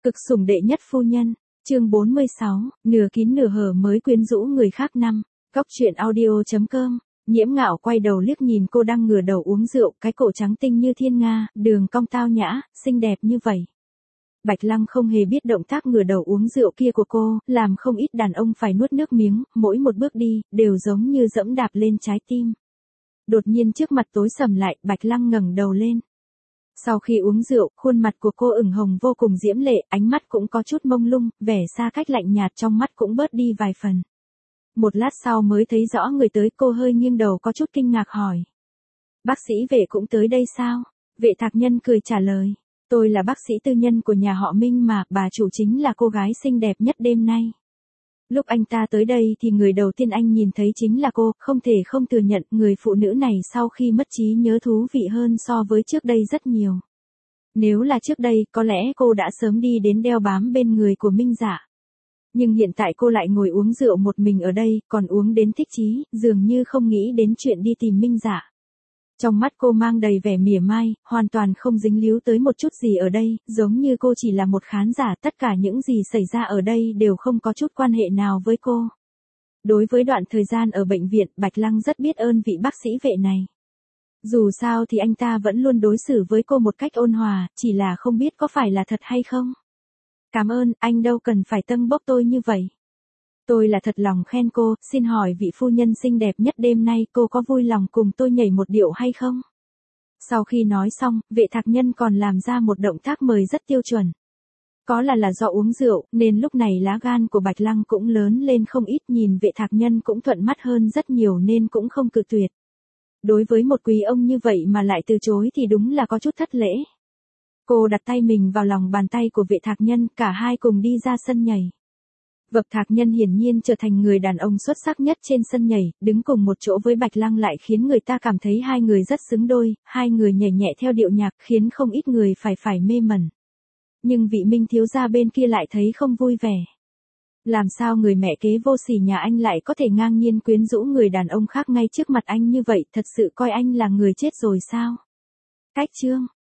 Cực sủng đệ nhất phu nhân, chương 46, nửa kín nửa hở mới quyến rũ người khác năm. Góc truyện audio.com. Nhiễm Ngạo quay đầu liếc nhìn cô đang ngửa đầu uống rượu, cái cổ trắng tinh như thiên nga, đường cong tao nhã, xinh đẹp như vậy. Bạch Lăng không hề biết động tác ngửa đầu uống rượu kia của cô, làm không ít đàn ông phải nuốt nước miếng, mỗi một bước đi, đều giống như dẫm đạp lên trái tim. Đột nhiên trước mặt tối sầm lại, Bạch Lăng ngẩng đầu lên. Sau khi uống rượu, khuôn mặt của cô ửng hồng vô cùng diễm lệ, ánh mắt cũng có chút mông lung, vẻ xa cách lạnh nhạt trong mắt cũng bớt đi vài phần. Một lát sau mới thấy rõ người tới, cô hơi nghiêng đầu có chút kinh ngạc hỏi. Bác sĩ Vệ cũng tới đây sao? Vệ Thạc Nhân cười trả lời. Tôi là bác sĩ tư nhân của nhà họ Minh mà, bà chủ chính là cô gái xinh đẹp nhất đêm nay. Lúc anh ta tới đây thì người đầu tiên anh nhìn thấy chính là cô, không thể không thừa nhận người phụ nữ này sau khi mất trí nhớ thú vị hơn so với trước đây rất nhiều. Nếu là trước đây, có lẽ cô đã sớm đi đến đeo bám bên người của Minh Dạ. Nhưng hiện tại cô lại ngồi uống rượu một mình ở đây, còn uống đến thích chí, dường như không nghĩ đến chuyện đi tìm Minh Dạ. Trong mắt cô mang đầy vẻ mỉa mai, hoàn toàn không dính líu tới một chút gì ở đây, giống như cô chỉ là một khán giả, tất cả những gì xảy ra ở đây đều không có chút quan hệ nào với cô. Đối với đoạn thời gian ở bệnh viện, Bạch Lăng rất biết ơn vị bác sĩ Vệ này. Dù sao thì anh ta vẫn luôn đối xử với cô một cách ôn hòa, chỉ là không biết có phải là thật hay không. Cảm ơn, anh đâu cần phải tâng bốc tôi như vậy. Tôi là thật lòng khen cô, xin hỏi vị phu nhân xinh đẹp nhất đêm nay cô có vui lòng cùng tôi nhảy một điệu hay không? Sau khi nói xong, Vệ Thạc Nhân còn làm ra một động tác mời rất tiêu chuẩn. Có là do uống rượu, nên lúc này lá gan của Bạch Lăng cũng lớn lên không ít, nhìn Vệ Thạc Nhân cũng thuận mắt hơn rất nhiều nên cũng không cự tuyệt. Đối với một quý ông như vậy mà lại từ chối thì đúng là có chút thất lễ. Cô đặt tay mình vào lòng bàn tay của Vệ Thạc Nhân, cả hai cùng đi ra sân nhảy. Vệ Thạc Nhân hiển nhiên trở thành người đàn ông xuất sắc nhất trên sân nhảy, đứng cùng một chỗ với Bạch Lăng lại khiến người ta cảm thấy hai người rất xứng đôi, hai người nhảy nhẹ theo điệu nhạc khiến không ít người phải mê mẩn. Nhưng vị Minh thiếu gia bên kia lại thấy không vui vẻ. Làm sao người mẹ kế vô sỉ nhà anh lại có thể ngang nhiên quyến rũ người đàn ông khác ngay trước mặt anh như vậy, thật sự coi anh là người chết rồi sao? Cách chương